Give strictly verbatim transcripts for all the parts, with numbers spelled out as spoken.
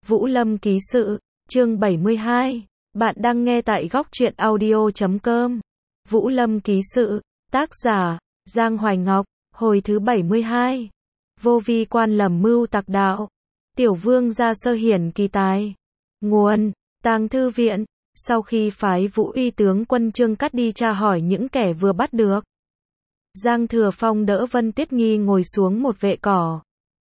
Vũ Lâm ký sự, chương bảy mươi hai. Bạn đang nghe tại góc truyện audio chấm com. Vũ Lâm ký sự, tác giả, Giang Hoài Ngọc, hồi thứ bảy mươi hai. Vô vi quan lầm mưu tặc đạo. Tiểu vương gia sơ hiển kỳ tài. Nguồn, Tàng Thư Viện. Sau khi phái Vũ Uy tướng quân Trương Cắt đi tra hỏi những kẻ vừa bắt được, Giang Thừa Phong đỡ Vân Tiết Nghi ngồi xuống một vệ cỏ.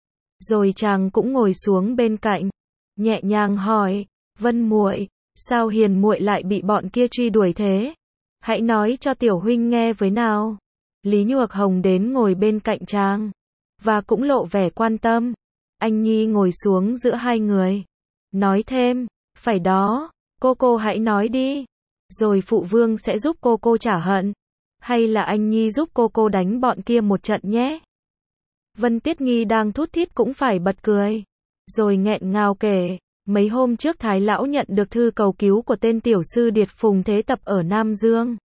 Rồi chàng cũng ngồi xuống bên cạnh, nhẹ nhàng hỏi, Vân muội, sao Hiền muội lại bị bọn kia truy đuổi thế? Hãy nói cho tiểu huynh nghe với nào. Lý Nhược Hồng đến ngồi bên cạnh chàng, và cũng lộ vẻ quan tâm. Anh Nhi ngồi xuống giữa hai người, nói thêm, phải đó, cô cô hãy nói đi, rồi phụ vương sẽ giúp cô cô trả hận. Hay là anh Nhi giúp cô cô đánh bọn kia một trận nhé? Vân Tiết Nghi đang thút thít cũng phải bật cười, rồi nghẹn ngào kể, mấy hôm trước Thái Lão nhận được thư cầu cứu của tên tiểu sư điệt Phùng Thế Tập ở Nam Dương.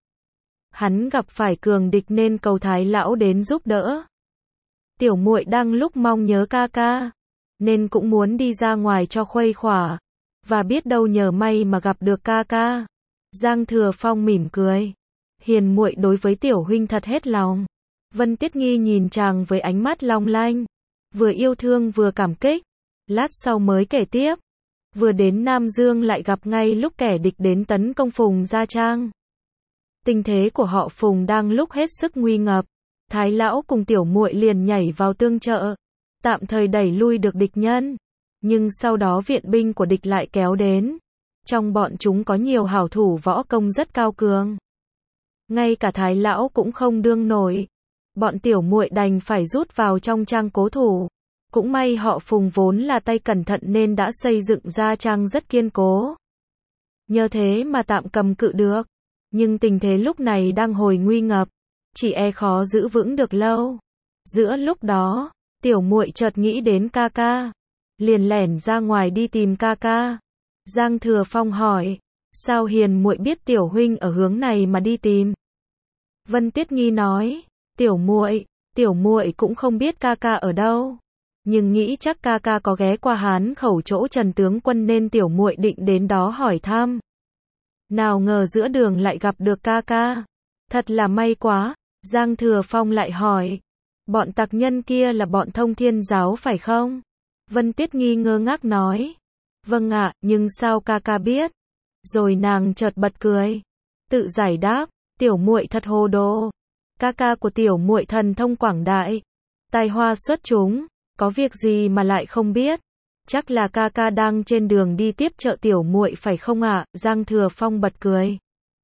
Hắn gặp phải cường địch nên cầu Thái Lão đến giúp đỡ. Tiểu muội đang lúc mong nhớ ca ca, nên cũng muốn đi ra ngoài cho khuây khỏa, và biết đâu nhờ may mà gặp được ca ca. Giang Thừa Phong mỉm cười, Hiền muội đối với tiểu huynh thật hết lòng. Vân Tiết Nghi nhìn chàng với ánh mắt long lanh, vừa yêu thương vừa cảm kích. Lát sau mới kể tiếp, vừa đến Nam Dương lại gặp ngay lúc kẻ địch đến tấn công Phùng Gia Trang. Tình thế của họ Phùng đang lúc hết sức nguy ngập. Thái Lão cùng tiểu muội liền nhảy vào tương trợ, tạm thời đẩy lui được địch nhân. Nhưng sau đó viện binh của địch lại kéo đến. Trong bọn chúng có nhiều hảo thủ võ công rất cao cường. Ngay cả Thái Lão cũng không đương nổi. Bọn tiểu muội đành phải rút vào trong trang cố thủ. Cũng may họ Phùng vốn là tay cẩn thận nên đã xây dựng ra trang rất kiên cố. Nhờ thế mà tạm cầm cự được. Nhưng tình thế lúc này đang hồi nguy ngập, chỉ e khó giữ vững được lâu. Giữa lúc đó, tiểu muội chợt nghĩ đến ca ca, liền lẻn ra ngoài đi tìm ca ca. Giang Thừa Phong hỏi, sao Hiền muội biết tiểu huynh ở hướng này mà đi tìm? Vân Tiết Nghi nói, tiểu muội, tiểu muội cũng không biết ca ca ở đâu, nhưng nghĩ chắc ca ca có ghé qua Hán Khẩu chỗ Trần tướng quân nên tiểu muội định đến đó hỏi thăm. Nào ngờ giữa đường lại gặp được ca ca, thật là may quá. Giang Thừa Phong lại hỏi, bọn tặc nhân kia là bọn Thông Thiên giáo phải không? Vân Tiết Nghi ngơ ngác nói, vâng ạ, nhưng sao ca ca biết? Rồi nàng chợt bật cười, tự giải đáp, tiểu muội thật hồ đồ. Ca ca của tiểu muội thần thông quảng đại, tài hoa xuất chúng, có việc gì mà lại không biết? Chắc là ca ca đang trên đường đi tiếp trợ tiểu muội phải không ạ? Giang Thừa Phong bật cười.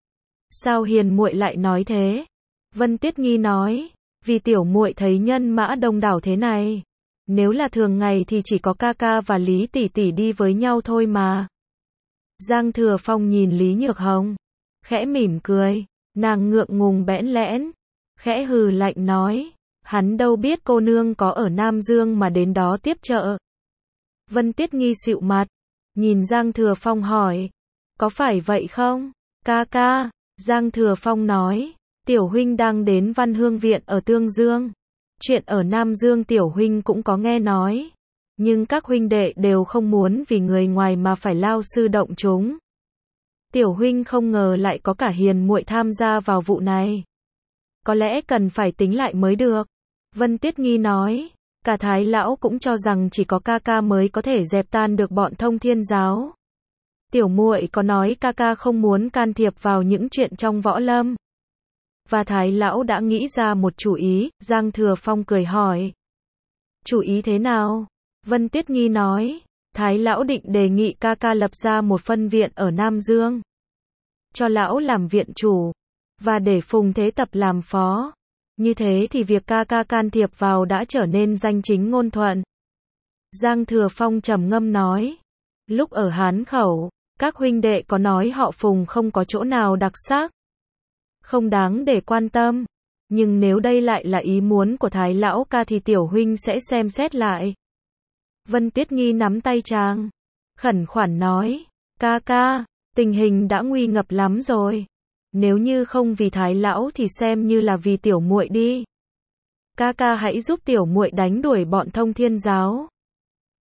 Sao Hiền muội lại nói thế? Vân Tiết Nghi nói, vì tiểu muội thấy nhân mã đông đảo thế này, nếu là thường ngày thì chỉ có ca ca và Lý tỷ tỷ đi với nhau thôi mà. Giang Thừa Phong nhìn Lý Nhược Hồng, khẽ mỉm cười, nàng ngượng ngùng bẽn lẽn, khẽ hừ lạnh nói, hắn đâu biết cô nương có ở Nam Dương mà đến đó tiếp trợ. Vân Tiết Nghi xịu mặt, nhìn Giang Thừa Phong hỏi, có phải vậy không? Ca ca, Giang Thừa Phong nói, tiểu huynh đang đến Văn Hương Viện ở Tương Dương. Chuyện ở Nam Dương tiểu huynh cũng có nghe nói, nhưng các huynh đệ đều không muốn vì người ngoài mà phải lao sư động chúng. Tiểu huynh không ngờ lại có cả Hiền muội tham gia vào vụ này. Có lẽ cần phải tính lại mới được. Vân Tiết Nghi nói, cả Thái Lão cũng cho rằng chỉ có ca ca mới có thể dẹp tan được bọn Thông Thiên giáo. Tiểu muội có nói ca ca không muốn can thiệp vào những chuyện trong võ lâm. Và Thái Lão đã nghĩ ra một chủ ý. Giang Thừa Phong cười hỏi, chủ ý thế nào? Vân Tiết Nghi nói, Thái Lão định đề nghị ca ca lập ra một phân viện ở Nam Dương, cho lão làm viện chủ, và để Phùng Thế Tập làm phó. Như thế thì việc ca ca can thiệp vào đã trở nên danh chính ngôn thuận. Giang Thừa Phong trầm ngâm nói, lúc ở Hán Khẩu, các huynh đệ có nói họ Phùng không có chỗ nào đặc sắc, không đáng để quan tâm. Nhưng nếu đây lại là ý muốn của Thái Lão ca thì tiểu huynh sẽ xem xét lại. Vân Tiết Nghi nắm tay chàng, khẩn khoản nói, ca ca, tình hình đã nguy ngập lắm rồi. Nếu như không vì Thái Lão thì xem như là vì tiểu muội đi. Ca ca hãy giúp tiểu muội đánh đuổi bọn Thông Thiên giáo.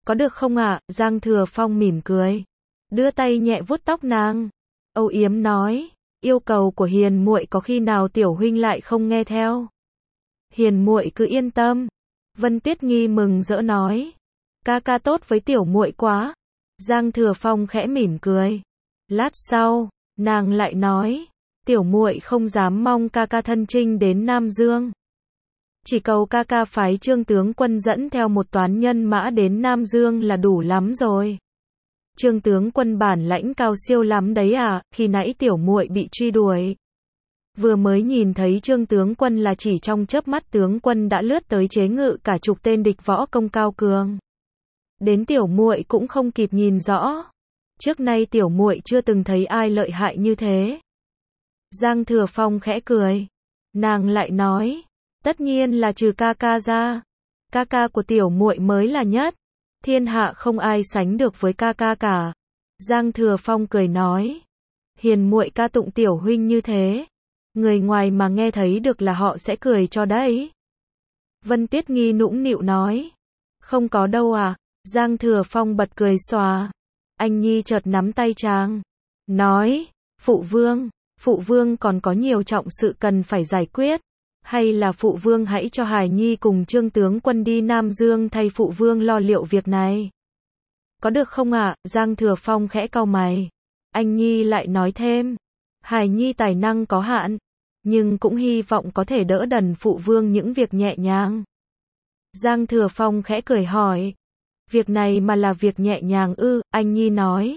Có được không ạ? Giang Thừa Phong mỉm cười, đưa tay nhẹ vuốt tóc nàng, âu yếm nói, yêu cầu của Hiền muội có khi nào tiểu huynh lại không nghe theo? Hiền muội cứ yên tâm. Vân Tuyết Nghi mừng rỡ nói, ca ca tốt với tiểu muội quá. Giang Thừa Phong khẽ mỉm cười. Lát sau, nàng lại nói, tiểu muội không dám mong ca ca thân chinh đến Nam Dương. Chỉ cầu ca ca phái Trương tướng quân dẫn theo một toán nhân mã đến Nam Dương là đủ lắm rồi. Trương tướng quân bản lãnh cao siêu lắm đấy à, khi nãy tiểu muội bị truy đuổi. Vừa mới nhìn thấy Trương tướng quân là chỉ trong chớp mắt tướng quân đã lướt tới chế ngự cả chục tên địch võ công cao cường. Đến tiểu muội cũng không kịp nhìn rõ. Trước nay tiểu muội chưa từng thấy ai lợi hại như thế. Giang Thừa Phong khẽ cười. Nàng lại nói, tất nhiên là trừ ca ca ra. Ca ca của tiểu muội mới là nhất. Thiên hạ không ai sánh được với ca ca cả. Giang Thừa Phong cười nói, Hiền muội ca tụng tiểu huynh như thế, người ngoài mà nghe thấy được là họ sẽ cười cho đấy. Vân Tuyết Nghi nũng nịu nói, không có đâu à. Giang Thừa Phong bật cười xòa. Anh nhi chợt nắm tay chàng, nói, phụ vương, phụ vương còn có nhiều trọng sự cần phải giải quyết. Hay là phụ vương hãy cho Hải Nhi cùng Trương tướng quân đi Nam Dương thay phụ vương lo liệu việc này. Có được không ạ? À? Giang Thừa Phong khẽ cau mày. Anh Nhi lại nói thêm, Hải Nhi tài năng có hạn, nhưng cũng hy vọng có thể đỡ đần phụ vương những việc nhẹ nhàng. Giang Thừa Phong khẽ cười hỏi, việc này mà là việc nhẹ nhàng ư? Anh Nhi nói,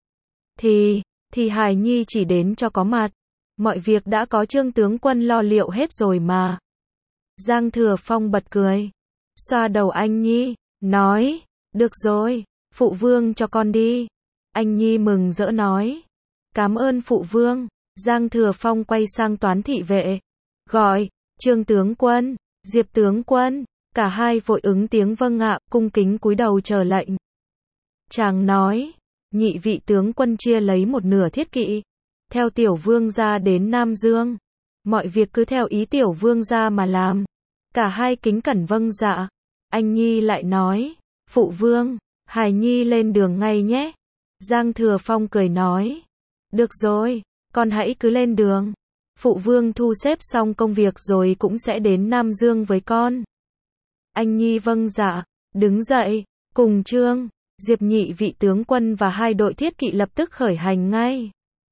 thì, thì Hải Nhi chỉ đến cho có mặt. Mọi việc đã có Trương tướng quân lo liệu hết rồi mà. Giang Thừa Phong bật cười, xoa đầu anh Nhi, nói, được rồi, phụ vương cho con đi. Anh Nhi mừng rỡ nói, cảm ơn phụ vương. Giang Thừa Phong quay sang Toán thị vệ, gọi, Trương tướng quân, Diệp tướng quân, cả hai vội ứng tiếng vâng ạ, cung kính cúi đầu chờ lệnh. Chàng nói, nhị vị tướng quân chia lấy một nửa thiết kỵ, theo tiểu vương gia đến Nam Dương. Mọi việc cứ theo ý tiểu vương gia mà làm. Cả hai kính cẩn vâng dạ. Anh Nhi lại nói, phụ vương, Hải Nhi lên đường ngay nhé. Giang Thừa Phong cười nói, được rồi, con hãy cứ lên đường. Phụ vương thu xếp xong công việc rồi cũng sẽ đến Nam Dương với con. Anh Nhi vâng dạ, đứng dậy, cùng Trương, Diệp nhị vị tướng quân và hai đội thiết kỵ lập tức khởi hành ngay.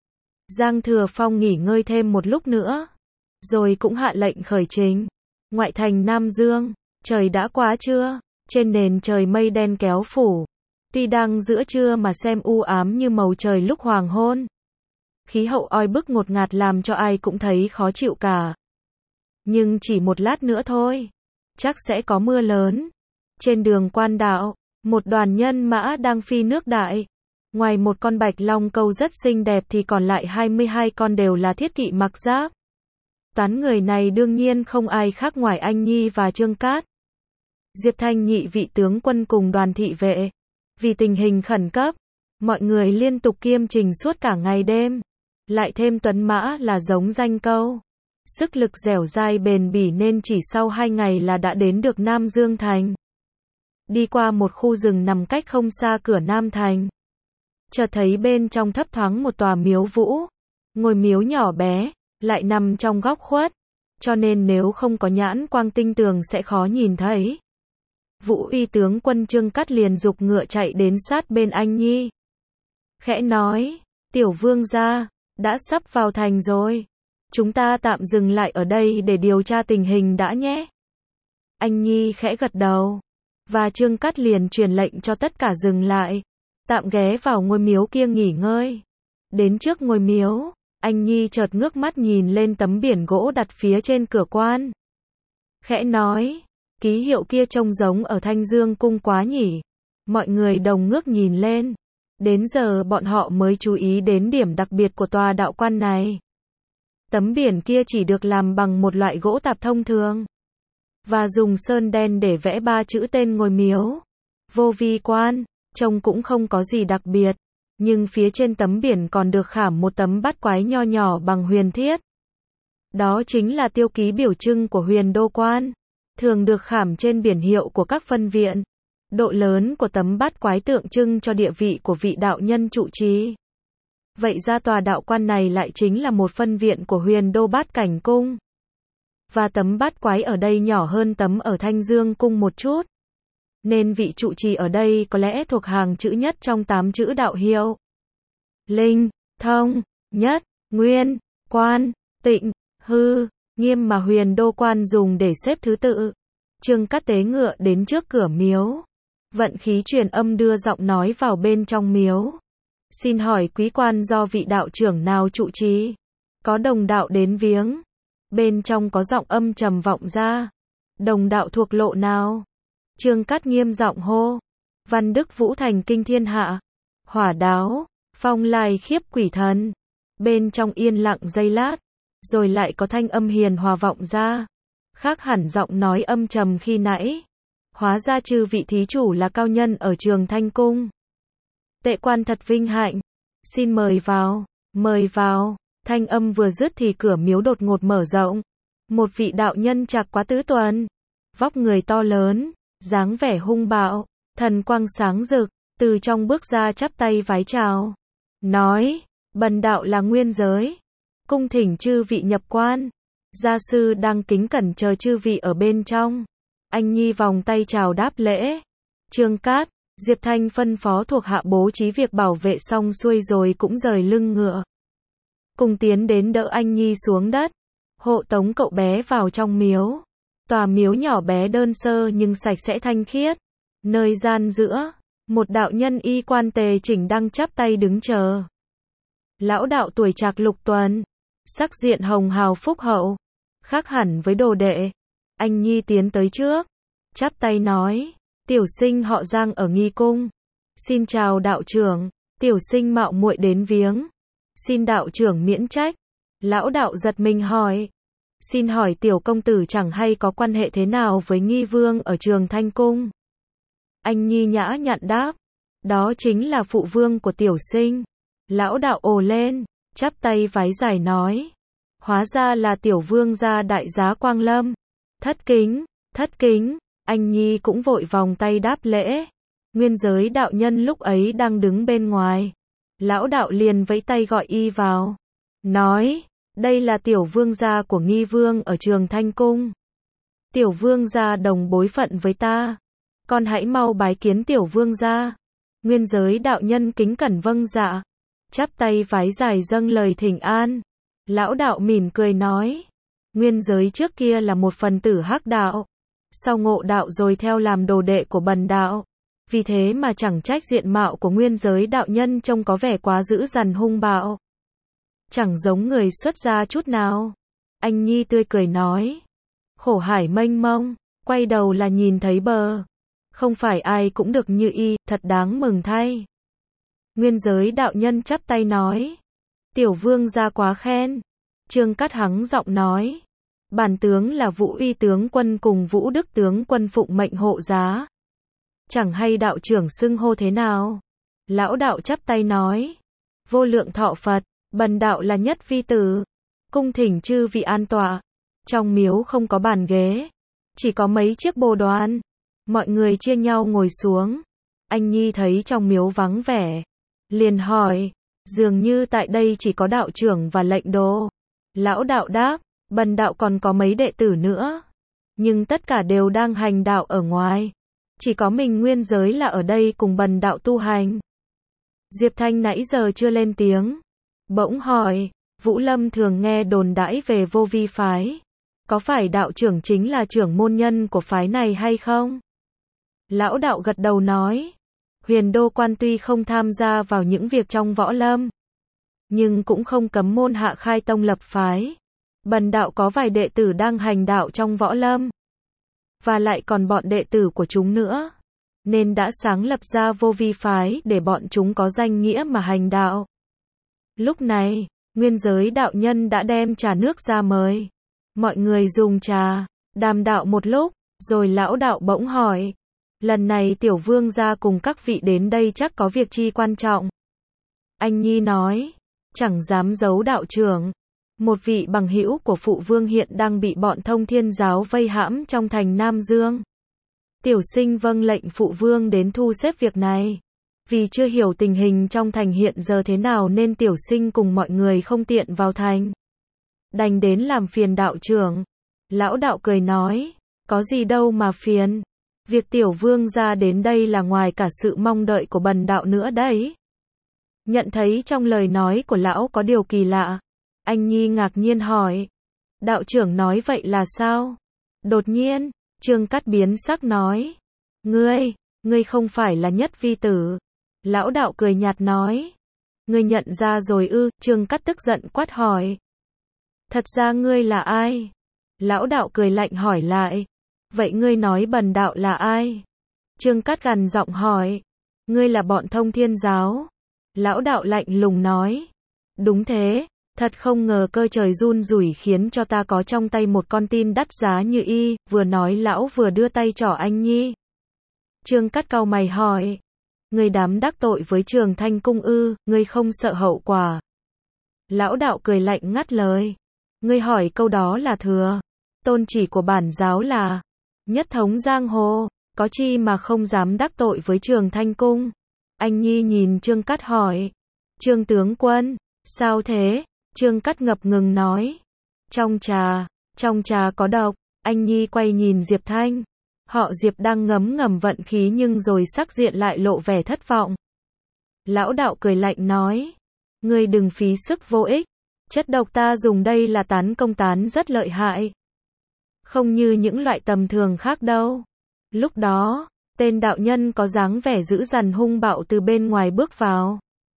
Giang Thừa Phong nghỉ ngơi thêm một lúc nữa, rồi cũng hạ lệnh khởi trình. Ngoại thành Nam Dương, trời đã quá trưa, trên nền trời mây đen kéo phủ. Tuy đang giữa trưa mà xem u ám như màu trời lúc hoàng hôn. Khí hậu oi bức ngột ngạt làm cho ai cũng thấy khó chịu cả. Nhưng chỉ một lát nữa thôi, chắc sẽ có mưa lớn. Trên đường Quan Đạo, một đoàn nhân mã đang phi nước đại. Ngoài một con bạch long câu rất xinh đẹp thì còn lại hai mươi hai con đều là thiết kỵ mặc giáp. Toán người này đương nhiên không ai khác ngoài anh Nhi và Trương Cát. Diệp Thanh nhị vị tướng quân cùng đoàn thị vệ. Vì tình hình khẩn cấp, mọi người liên tục kiêm trình suốt cả ngày đêm. Lại thêm tuấn mã là giống danh câu. Sức lực dẻo dai bền bỉ nên chỉ sau hai ngày là đã đến được Nam Dương Thành. Đi qua một khu rừng nằm cách không xa cửa Nam Thành. Chợt thấy bên trong thấp thoáng một tòa miếu vũ. Ngôi miếu nhỏ bé, lại nằm trong góc khuất. Cho nên nếu không có nhãn quang tinh tường sẽ khó nhìn thấy. Vũ uy tướng quân Trương Cát liền giục ngựa chạy đến sát bên anh Nhi. Khẽ nói, tiểu vương gia, đã sắp vào thành rồi. Chúng ta tạm dừng lại ở đây để điều tra tình hình đã nhé. Anh Nhi khẽ gật đầu. Và Trương Cát liền truyền lệnh cho tất cả dừng lại. Tạm ghé vào ngôi miếu kia nghỉ ngơi. Đến trước ngôi miếu, anh Nhi chợt ngước mắt nhìn lên tấm biển gỗ đặt phía trên cửa quan. Khẽ nói, ký hiệu kia trông giống ở Thanh Dương cung quá nhỉ. Mọi người đồng ngước nhìn lên. Đến giờ bọn họ mới chú ý đến điểm đặc biệt của tòa đạo quan này. Tấm biển kia chỉ được làm bằng một loại gỗ tạp thông thường. Và dùng sơn đen để vẽ ba chữ tên ngôi miếu. Vô vi quan, trông cũng không có gì đặc biệt. Nhưng phía trên tấm biển còn được khảm một tấm bát quái nho nhỏ bằng huyền thiết. Đó chính là tiêu ký biểu trưng của Huyền Đô quan. Thường được khảm trên biển hiệu của các phân viện. Độ lớn của tấm bát quái tượng trưng cho địa vị của vị đạo nhân trụ trì. Vậy ra tòa đạo quan này lại chính là một phân viện của Huyền Đô Bát Cảnh Cung. Và tấm bát quái ở đây nhỏ hơn tấm ở Thanh Dương Cung một chút. Nên vị trụ trì ở đây có lẽ thuộc hàng chữ nhất trong tám chữ đạo hiệu. Linh, thông, nhất, nguyên, quan, tịnh, hư, nghiêm mà Huyền Đô quan dùng để xếp thứ tự. Trương Cát tế ngựa đến trước cửa miếu. Vận khí truyền âm đưa giọng nói vào bên trong miếu. Xin hỏi quý quan do vị đạo trưởng nào trụ trì? Có đồng đạo đến viếng. Bên trong có giọng âm trầm vọng ra. Đồng đạo thuộc lộ nào? Trương Cát nghiêm giọng hô. Văn Đức Vũ thành kinh thiên hạ. Hỏa đáo, phong lai khiếp quỷ thần. Bên trong yên lặng giây lát. Rồi lại có thanh âm hiền hòa vọng ra. Khác hẳn giọng nói âm trầm khi nãy. Hóa ra chư vị thí chủ là cao nhân ở Trường Thanh Cung. Tệ quan thật vinh hạnh. Xin mời vào, mời vào. Thanh âm vừa dứt thì cửa miếu đột ngột mở rộng. Một vị đạo nhân trạc quá tứ tuần. Vóc người to lớn, dáng vẻ hung bạo, thần quang sáng rực, từ trong bước ra chắp tay vái chào. Nói, bần đạo là Nguyên Giới. Cung thỉnh chư vị nhập quan. Gia sư đang kính cẩn chờ chư vị ở bên trong. Anh Nhi vòng tay chào đáp lễ. Trương Cát, Diệp Thanh phân phó thuộc hạ bố trí việc bảo vệ xong xuôi rồi cũng rời lưng ngựa. Cùng tiến đến đỡ anh Nhi xuống đất. Hộ tống cậu bé vào trong miếu. Tòa miếu nhỏ bé đơn sơ nhưng sạch sẽ thanh khiết. Nơi gian giữa, một đạo nhân y quan tề chỉnh đang chắp tay đứng chờ. Lão đạo tuổi trạc lục tuần. Sắc diện hồng hào phúc hậu. Khác hẳn với đồ đệ. Anh Nhi tiến tới trước. Chắp tay nói. Tiểu sinh họ Giang ở Nghi Cung. Xin chào đạo trưởng. Tiểu sinh mạo muội đến viếng. Xin đạo trưởng miễn trách. Lão đạo giật mình hỏi. Xin hỏi tiểu công tử chẳng hay có quan hệ thế nào với Nghi Vương ở Trường Thanh Cung? Anh Nhi nhã nhặn đáp. Đó chính là phụ vương của tiểu sinh. Lão đạo ồ lên. Chắp tay vái giải nói. Hóa ra là tiểu vương gia đại giá Quang Lâm. Thất kính, thất kính. Anh Nhi cũng vội vòng tay đáp lễ. Nguyên Giới đạo nhân lúc ấy đang đứng bên ngoài. Lão đạo liền vẫy tay gọi y vào. Nói, đây là tiểu vương gia của Nghi Vương ở Trường Thanh Cung. Tiểu vương gia đồng bối phận với ta. Con hãy mau bái kiến tiểu vương gia. Nguyên Giới đạo nhân kính cẩn vâng dạ. Chắp tay vái dài dâng lời thỉnh an. Lão đạo mỉm cười nói. Nguyên Giới trước kia là một phần tử hắc đạo. Sau ngộ đạo rồi theo làm đồ đệ của bần đạo. Vì thế mà chẳng trách diện mạo của Nguyên Giới đạo nhân trông có vẻ quá dữ dằn hung bạo. Chẳng giống người xuất gia chút nào. Anh Nhi tươi cười nói. Khổ hải mênh mông, quay đầu là nhìn thấy bờ. Không phải ai cũng được như y, thật đáng mừng thay. Nguyên Giới đạo nhân chắp tay nói. Tiểu vương gia quá khen. Trương Cát hắng giọng nói. Bản tướng là Vũ Uy tướng quân cùng Vũ Đức tướng quân phụng mệnh hộ giá. Chẳng hay đạo trưởng xưng hô thế nào? Lão đạo chắp tay nói. Vô lượng thọ Phật, bần đạo là Nhất Vi tử. Cung thỉnh chư vị an tọa. Trong miếu không có bàn ghế. Chỉ có mấy chiếc bồ đoàn. Mọi người chia nhau ngồi xuống. Anh Nhi thấy trong miếu vắng vẻ. Liền hỏi. Dường như tại đây chỉ có đạo trưởng và lệnh đồ. Lão đạo đáp. Bần đạo còn có mấy đệ tử nữa. Nhưng tất cả đều đang hành đạo ở ngoài. Chỉ có mình Nguyên Giới là ở đây cùng bần đạo tu hành. Diệp Thanh nãy giờ chưa lên tiếng. Bỗng hỏi. Vũ Lâm thường nghe đồn đãi về Vô Vi phái. Có phải đạo trưởng chính là trưởng môn nhân của phái này hay không? Lão đạo gật đầu nói. Huyền Đô quan tuy không tham gia vào những việc trong võ lâm. Nhưng cũng không cấm môn hạ khai tông lập phái. Bần đạo có vài đệ tử đang hành đạo trong võ lâm. Và lại còn bọn đệ tử của chúng nữa. Nên đã sáng lập ra Vô Vi phái để bọn chúng có danh nghĩa mà hành đạo. Lúc này, Nguyên Giới đạo nhân đã đem trà nước ra mời. Mọi người dùng trà, đàm đạo một lúc, rồi lão đạo bỗng hỏi. Lần này tiểu vương gia cùng các vị đến đây chắc có việc chi quan trọng. Anh Nhi nói, chẳng dám giấu đạo trưởng. Một vị bằng hữu của phụ vương hiện đang bị bọn Thông Thiên giáo vây hãm trong thành Nam Dương. Tiểu sinh vâng lệnh phụ vương đến thu xếp việc này. Vì chưa hiểu tình hình trong thành hiện giờ thế nào nên tiểu sinh cùng mọi người không tiện vào thành. Đành đến làm phiền đạo trưởng. Lão đạo cười nói, có gì đâu mà phiền. Việc tiểu vương gia đến đây là ngoài cả sự mong đợi của bần đạo nữa đấy. Nhận thấy trong lời nói của lão có điều kỳ lạ. Anh Nhi ngạc nhiên hỏi. Đạo trưởng nói vậy là sao? Đột nhiên, Trương Cát biến sắc nói. Ngươi, ngươi không phải là Nhất Vi tử. Lão đạo cười nhạt nói. Ngươi nhận ra rồi ư? Trương Cát tức giận quát hỏi. Thật ra ngươi là ai? Lão đạo cười lạnh hỏi lại. Vậy ngươi nói bần đạo là ai? Trương Cát gằn giọng hỏi. Ngươi là bọn Thông Thiên giáo. Lão đạo lạnh lùng nói. Đúng thế, thật không ngờ cơ trời run rủi khiến cho ta có trong tay một con tin đắt giá như y, vừa nói lão vừa đưa tay trỏ anh Nhi. Trương Cát cau mày hỏi. Ngươi dám đắc tội với Trường Thanh cung ư, ngươi không sợ hậu quả? Lão đạo cười lạnh ngắt lời. Ngươi hỏi câu đó là thừa. Tôn chỉ của bản giáo là nhất thống giang hồ, có chi mà không dám đắc tội với Trường Thanh cung? Anh Nhi nhìn Trương Cát hỏi. Trương tướng quân, sao thế? Trương Cát ngập ngừng nói. Trong trà, trong trà có độc. Anh Nhi quay nhìn Diệp Thanh. Họ Diệp đang ngấm ngầm vận khí nhưng rồi sắc diện lại lộ vẻ thất vọng. Lão đạo cười lạnh nói. Ngươi đừng phí sức vô ích. Chất độc ta dùng đây là tán công tán rất lợi hại. Không như những loại tầm thường khác đâu. Lúc đó, tên đạo nhân có dáng vẻ dữ dằn hung bạo từ bên ngoài bước vào.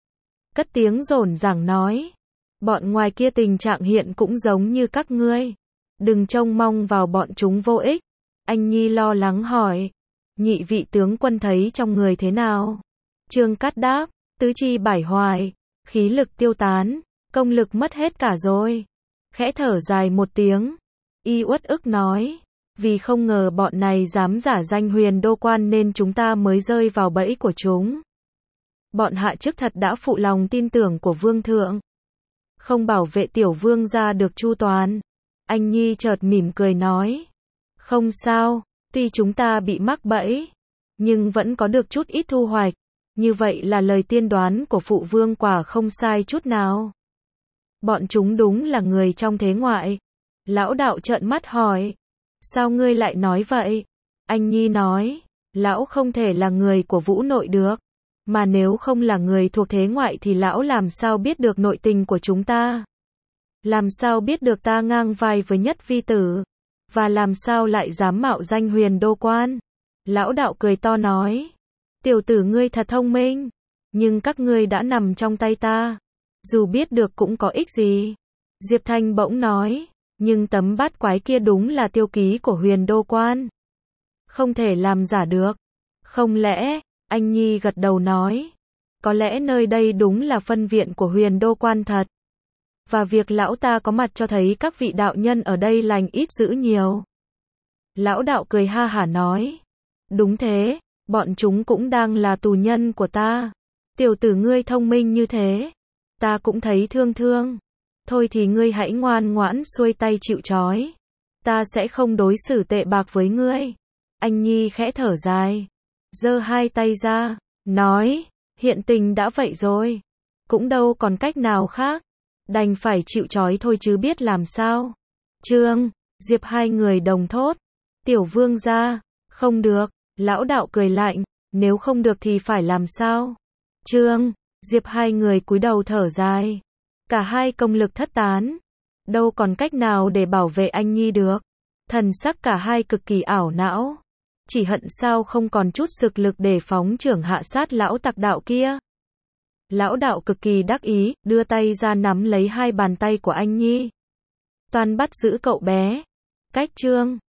Cất tiếng rồn ràng nói. Bọn ngoài kia tình trạng hiện cũng giống như các ngươi. Đừng trông mong vào bọn chúng vô ích. Anh Nhi lo lắng hỏi. Nhị vị tướng quân thấy trong người thế nào? Trương Cát đáp. Tứ chi bải hoại, khí lực tiêu tán, công lực mất hết cả rồi. Khẽ thở dài một tiếng. Y uất ức nói. Vì không ngờ bọn này dám giả danh Huyền Đô Quan nên chúng ta mới rơi vào bẫy của chúng. Bọn hạ chức thật đã phụ lòng tin tưởng của vương thượng. Không bảo vệ tiểu vương gia được chu toàn. Anh Nhi chợt mỉm cười nói. Không sao, tuy chúng ta bị mắc bẫy, nhưng vẫn có được chút ít thu hoạch. Như vậy là lời tiên đoán của phụ vương quả không sai chút nào. Bọn chúng đúng là người trong thế ngoại. Lão đạo trợn mắt hỏi. Sao ngươi lại nói vậy? Anh Nhi nói. Lão không thể là người của Vũ Nội được. Mà nếu không là người thuộc thế ngoại thì lão làm sao biết được nội tình của chúng ta? Làm sao biết được ta ngang vai với Nhất Vi tử? Và làm sao lại dám mạo danh Huyền Đô Quan? Lão đạo cười to nói. Tiểu tử ngươi thật thông minh. Nhưng các ngươi đã nằm trong tay ta. Dù biết được cũng có ích gì. Diệp Thanh bỗng nói. Nhưng tấm bát quái kia đúng là tiêu ký của Huyền Đô Quan. Không thể làm giả được. Không lẽ? Anh Nhi gật đầu nói. Có lẽ nơi đây đúng là phân viện của Huyền Đô Quan thật. Và việc lão ta có mặt cho thấy các vị đạo nhân ở đây lành ít dữ nhiều. Lão đạo cười ha hả nói. Đúng thế, bọn chúng cũng đang là tù nhân của ta. Tiểu tử ngươi thông minh như thế. Ta cũng thấy thương thương. Thôi thì ngươi hãy ngoan ngoãn xuôi tay chịu trói. Ta sẽ không đối xử tệ bạc với ngươi. Anh Nhi khẽ thở dài. Giơ hai tay ra. Nói. Hiện tình đã vậy rồi. Cũng đâu còn cách nào khác. Đành phải chịu trói thôi chứ biết làm sao. Trương, Diệp hai người đồng thốt. Tiểu vương gia. Không được. Lão đạo cười lạnh. Nếu không được thì phải làm sao? Trương, Diệp hai người cúi đầu thở dài. Cả hai công lực thất tán. Đâu còn cách nào để bảo vệ anh Nhi được. Thần sắc cả hai cực kỳ ảo não. Chỉ hận sao không còn chút sực lực để phóng chưởng hạ sát lão tặc đạo kia. Lão đạo cực kỳ đắc ý, đưa tay ra nắm lấy hai bàn tay của anh Nhi. Toan bắt giữ cậu bé. Cách Trương,